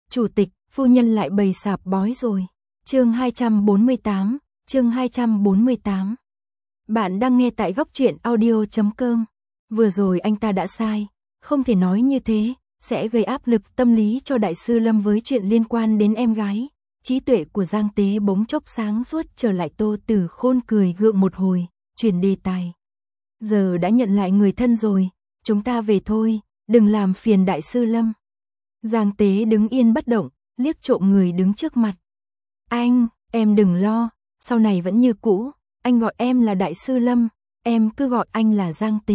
Chủ tịch, phu nhân lại bày sạp bói rồi. Chương 248, chương 248. Bạn đang nghe tại góc truyện audio.com. Vừa rồi anh ta đã sai, không thể nói như thế, sẽ gây áp lực tâm lý cho đại sư Lâm với chuyện liên quan đến em gái. Trí tuệ của Giang Tế bỗng chốc sáng suốt trở lại. Tô Tử Khôn cười gượng một hồi, chuyển đề tài. Giờ đã nhận lại người thân rồi, chúng ta về thôi, đừng làm phiền đại sư Lâm. Giang Tế đứng yên bất động, liếc trộm người đứng trước mặt. Anh, em đừng lo, sau này vẫn như cũ, anh gọi em là đại sư Lâm, em cứ gọi anh là Giang Tế.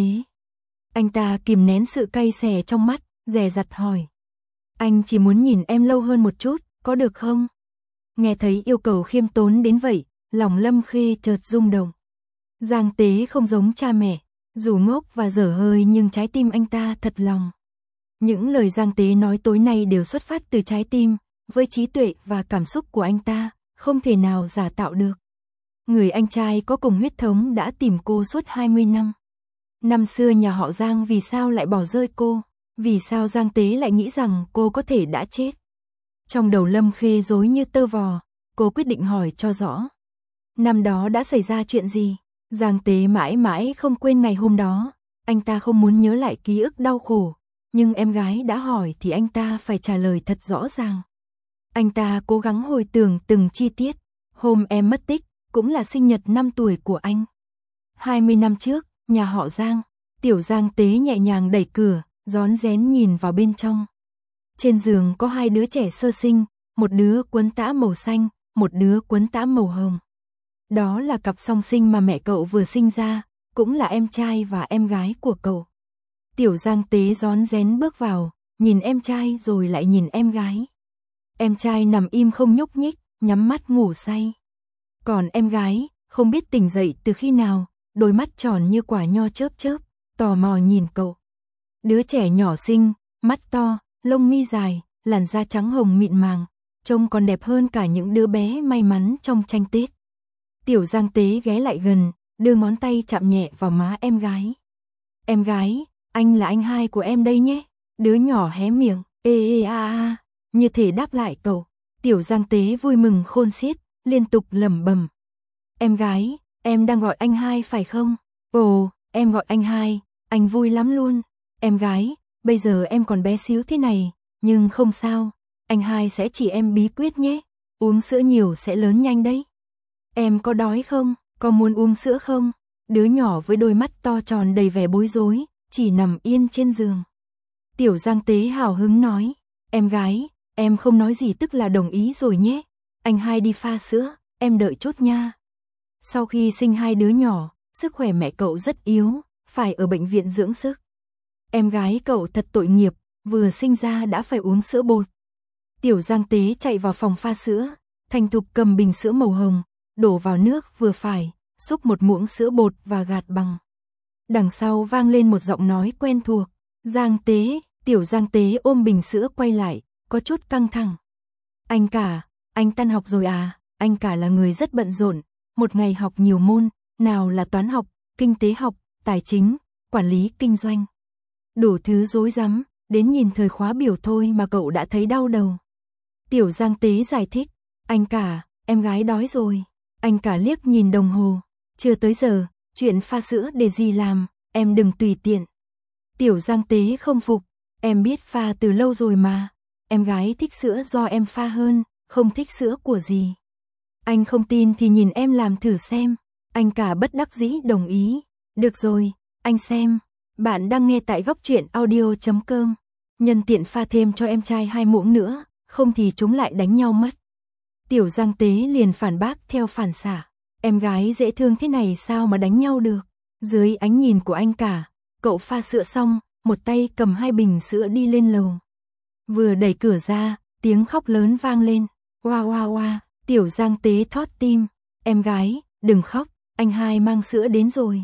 Anh ta kìm nén sự cay xè trong mắt, dè dặt hỏi. Anh chỉ muốn nhìn em lâu hơn một chút, có được không? Nghe thấy yêu cầu khiêm tốn đến vậy, lòng Lâm Khê chợt rung động. Giang Tế không giống cha mẹ, dù ngốc và dở hơi nhưng trái tim anh ta thật lòng. Những lời Giang Tế nói tối nay đều xuất phát từ trái tim, với trí tuệ và cảm xúc của anh ta, không thể nào giả tạo được. Người anh trai có cùng huyết thống đã tìm cô suốt 20 năm. Năm xưa nhà họ Giang vì sao lại bỏ rơi cô? Vì sao Giang Tế lại nghĩ rằng cô có thể đã chết? Trong đầu Lâm Khê rối như tơ vò, cô quyết định hỏi cho rõ. Năm đó đã xảy ra chuyện gì? Giang Tế mãi mãi không quên ngày hôm đó, anh ta không muốn nhớ lại ký ức đau khổ, nhưng em gái đã hỏi thì anh ta phải trả lời thật rõ ràng. Anh ta cố gắng hồi tưởng từng chi tiết, hôm em mất tích, cũng là sinh nhật 5 tuổi của anh. 20 năm trước, nhà họ Giang, tiểu Giang Tế nhẹ nhàng đẩy cửa, rón rén nhìn vào bên trong. Trên giường có 2 đứa trẻ sơ sinh, một đứa quấn tã màu xanh, một đứa quấn tã màu hồng. Đó là cặp song sinh mà mẹ cậu vừa sinh ra, cũng là em trai và em gái của cậu. Tiểu Giang Tế rón rén bước vào, nhìn em trai rồi lại nhìn em gái. Em trai nằm im không nhúc nhích, nhắm mắt ngủ say. Còn em gái, không biết tỉnh dậy từ khi nào, đôi mắt tròn như quả nho chớp chớp, tò mò nhìn cậu. Đứa trẻ nhỏ xinh, mắt to, lông mi dài, làn da trắng hồng mịn màng, trông còn đẹp hơn cả những đứa bé may mắn trong tranh Tết. Tiểu Giang Tế ghé lại gần, đưa ngón tay chạm nhẹ vào má em gái. Em gái, anh là anh hai của em đây nhé. Đứa nhỏ hé miệng, ê ê a a, như thể đáp lại cậu. Tiểu Giang Tế vui mừng khôn xiết, liên tục lẩm bẩm. Em gái, em đang gọi anh hai phải không? Ồ, em gọi anh hai, anh vui lắm luôn. Em gái, bây giờ em còn bé xíu thế này, nhưng không sao, anh hai sẽ chỉ em bí quyết nhé. Uống sữa nhiều sẽ lớn nhanh đấy. Em có đói không? Có muốn uống sữa không? Đứa nhỏ với đôi mắt to tròn đầy vẻ bối rối, chỉ nằm yên trên giường. Tiểu Giang Tế hào hứng nói, em gái, em không nói gì tức là đồng ý rồi nhé. Anh hai đi pha sữa, em đợi chút nha. Sau khi sinh 2 đứa nhỏ, sức khỏe mẹ cậu rất yếu, phải ở bệnh viện dưỡng sức. Em gái cậu thật tội nghiệp, vừa sinh ra đã phải uống sữa bột. Tiểu Giang Tế chạy vào phòng pha sữa, thành thục cầm bình sữa màu hồng, đổ vào nước vừa phải, xúc một muỗng sữa bột và gạt bằng. Đằng sau vang lên một giọng nói quen thuộc. Giang Tế, tiểu Giang Tế ôm bình sữa quay lại, có chút căng thẳng. Anh cả, anh tan học rồi à? Anh cả là người rất bận rộn, một ngày học nhiều môn, nào là toán học, kinh tế học, tài chính, quản lý kinh doanh. Đủ thứ rối rắm, đến nhìn thời khóa biểu thôi mà cậu đã thấy đau đầu. Tiểu Giang Tế giải thích, anh cả, em gái đói rồi. Anh cả liếc nhìn đồng hồ, chưa tới giờ, chuyện pha sữa để gì làm, em đừng tùy tiện. Tiểu Giang Tế không phục, em biết pha từ lâu rồi mà, em gái thích sữa do em pha hơn, không thích sữa của gì. Anh không tin thì nhìn em làm thử xem. Anh cả bất đắc dĩ đồng ý. Được rồi, anh xem. Bạn đang nghe tại góc truyện audio.com. Nhân tiện pha thêm cho em trai 2 muỗng nữa, không thì chúng lại đánh nhau mất. Tiểu Giang Tế liền phản bác theo phản xạ. Em gái dễ thương thế này sao mà đánh nhau được. Dưới ánh nhìn của anh cả, cậu pha sữa xong, một tay cầm 2 bình sữa đi lên lầu. Vừa đẩy cửa ra, tiếng khóc lớn vang lên. Oa oa oa, tiểu Giang Tế thót tim. Em gái, đừng khóc, anh hai mang sữa đến rồi.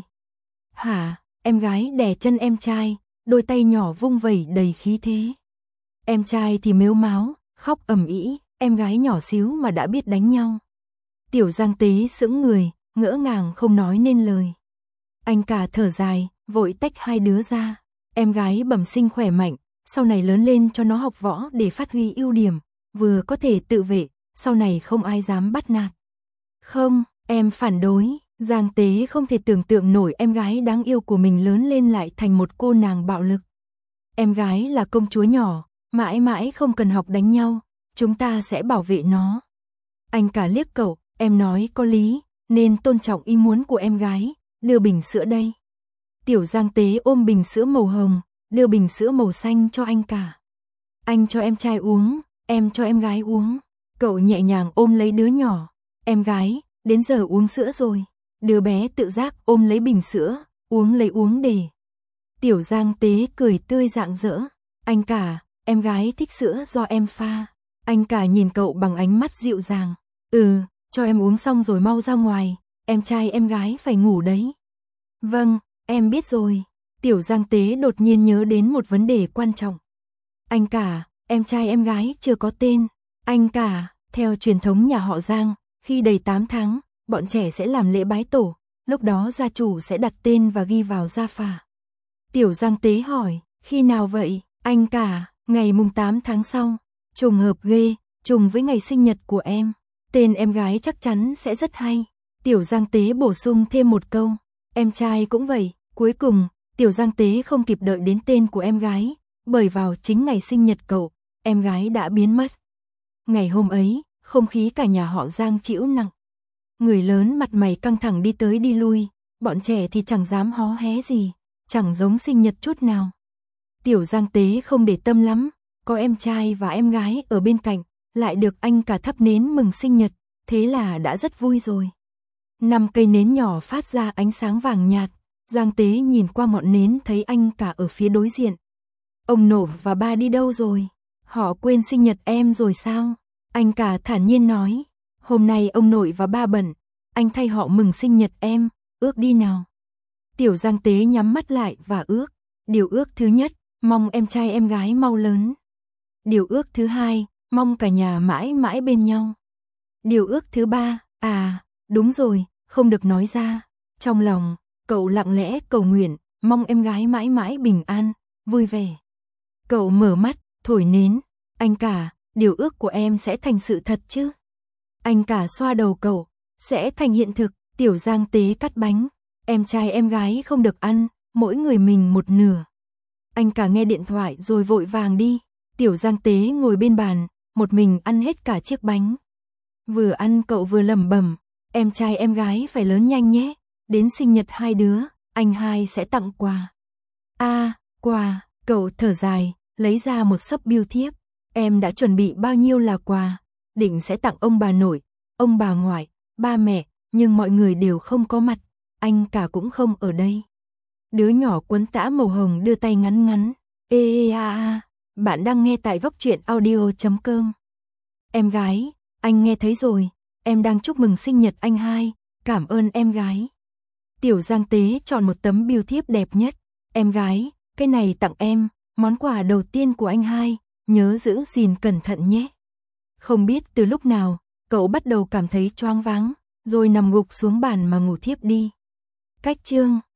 Hả, em gái đè chân em trai, đôi tay nhỏ vung vẩy đầy khí thế. Em trai thì mếu máo, khóc ầm ĩ, em gái nhỏ xíu mà đã biết đánh nhau. Tiểu Giang Tế sững người, ngỡ ngàng không nói nên lời. Anh cả thở dài, vội tách 2 đứa ra. Em gái bẩm sinh khỏe mạnh, sau này lớn lên cho nó học võ để phát huy ưu điểm, vừa có thể tự vệ, sau này không ai dám bắt nạt. Không, em phản đối. Giang Tế không thể tưởng tượng nổi em gái đáng yêu của mình lớn lên lại thành một cô nàng bạo lực. Em gái là công chúa nhỏ, mãi mãi không cần học đánh nhau, chúng ta sẽ bảo vệ nó. Anh cả liếc cậu, em nói có lý, nên tôn trọng ý muốn của em gái, đưa bình sữa đây. Tiểu Giang Tế ôm bình sữa màu hồng, đưa bình sữa màu xanh cho anh cả. Anh cho em trai uống, em cho em gái uống. Cậu nhẹ nhàng ôm lấy đứa nhỏ. Em gái, đến giờ uống sữa rồi. Đứa bé tự giác ôm lấy bình sữa, uống để. Tiểu Giang Tế cười tươi rạng rỡ. Anh cả, em gái thích sữa do em pha. Anh cả nhìn cậu bằng ánh mắt dịu dàng. Cho em uống xong rồi mau ra ngoài, em trai em gái phải ngủ đấy. Vâng, em biết rồi. Tiểu Giang Tế đột nhiên nhớ đến một vấn đề quan trọng. Anh cả, em trai em gái chưa có tên. Anh cả, theo truyền thống nhà họ Giang, khi đầy 8 tháng, bọn trẻ sẽ làm lễ bái tổ, lúc đó gia chủ sẽ đặt tên và ghi vào gia phả. Tiểu Giang Tế hỏi, khi nào vậy? Anh cả, ngày mùng 8 tháng sau. Trùng hợp ghê, trùng với ngày sinh nhật của em. Tên em gái chắc chắn sẽ rất hay. Tiểu Giang Tế bổ sung thêm một câu. Em trai cũng vậy. Cuối cùng, Tiểu Giang Tế không kịp đợi đến tên của em gái, bởi vào chính ngày sinh nhật cậu, em gái đã biến mất. Ngày hôm ấy, không khí cả nhà họ Giang trĩu nặng. Người lớn mặt mày căng thẳng đi tới đi lui, bọn trẻ thì chẳng dám hó hé gì, chẳng giống sinh nhật chút nào. Tiểu Giang Tế không để tâm lắm, có em trai và em gái ở bên cạnh, lại được anh cả thắp nến mừng sinh nhật, thế là đã rất vui rồi. 5 cây nến nhỏ phát ra ánh sáng vàng nhạt, Giang Tế nhìn qua ngọn nến thấy anh cả ở phía đối diện. Ông nội và ba đi đâu rồi? Họ quên sinh nhật em rồi sao? Anh cả thản nhiên nói, hôm nay ông nội và ba bận, anh thay họ mừng sinh nhật em, ước đi nào. Tiểu Giang Tế nhắm mắt lại và ước. Điều ước thứ nhất, mong em trai em gái mau lớn. Điều ước thứ hai, mong cả nhà mãi mãi bên nhau. Điều ước thứ ba, đúng rồi, không được nói ra. Trong lòng, cậu lặng lẽ cầu nguyện, mong em gái mãi mãi bình an, vui vẻ. Cậu mở mắt, thổi nến. Anh cả, điều ước của em sẽ thành sự thật chứ? Anh cả xoa đầu cậu, sẽ thành hiện thực. Tiểu Giang Tế cắt bánh. Em trai em gái không được ăn, mỗi người mình một nửa. Anh cả nghe điện thoại rồi vội vàng đi. Tiểu Giang Tế ngồi bên bàn, một mình ăn hết cả chiếc bánh. Vừa ăn cậu vừa lẩm bẩm, em trai em gái phải lớn nhanh nhé, đến sinh nhật hai đứa, anh hai sẽ tặng quà. Quà, cậu thở dài, lấy ra một xấp bưu thiếp. Em đã chuẩn bị bao nhiêu là quà, định sẽ tặng ông bà nội, ông bà ngoại, ba mẹ, nhưng mọi người đều không có mặt, anh cả cũng không ở đây. Đứa nhỏ quấn tã màu hồng đưa tay ngắn ngắn. Bạn đang nghe tại góc truyện audio.com. Em gái, anh nghe thấy rồi, em đang chúc mừng sinh nhật anh hai, cảm ơn em gái. Tiểu Giang Tế chọn một tấm bưu thiếp đẹp nhất. Em gái, cái này tặng em, món quà đầu tiên của anh hai, nhớ giữ gìn cẩn thận nhé. Không biết từ lúc nào, cậu bắt đầu cảm thấy choáng váng, rồi nằm gục xuống bàn mà ngủ thiếp đi. Cách chương